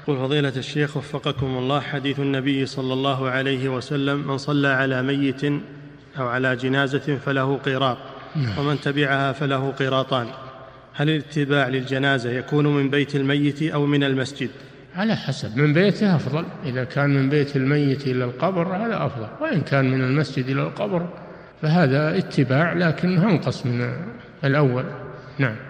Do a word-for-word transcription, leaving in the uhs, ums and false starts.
قل فضيلة الشيخ وفقكم الله، حديث النبي صلى الله عليه وسلم: من صلى على ميت أو على جنازة فله قيراط، ومن تبعها فله قيراطان. هل الاتباع للجنازة يكون من بيت الميت أو من المسجد؟ على حسب، من بيته أفضل، إذا كان من بيت الميت إلى القبر هذا أفضل، وإن كان من المسجد إلى القبر فهذا اتباع لكن أنقص من الأول. نعم.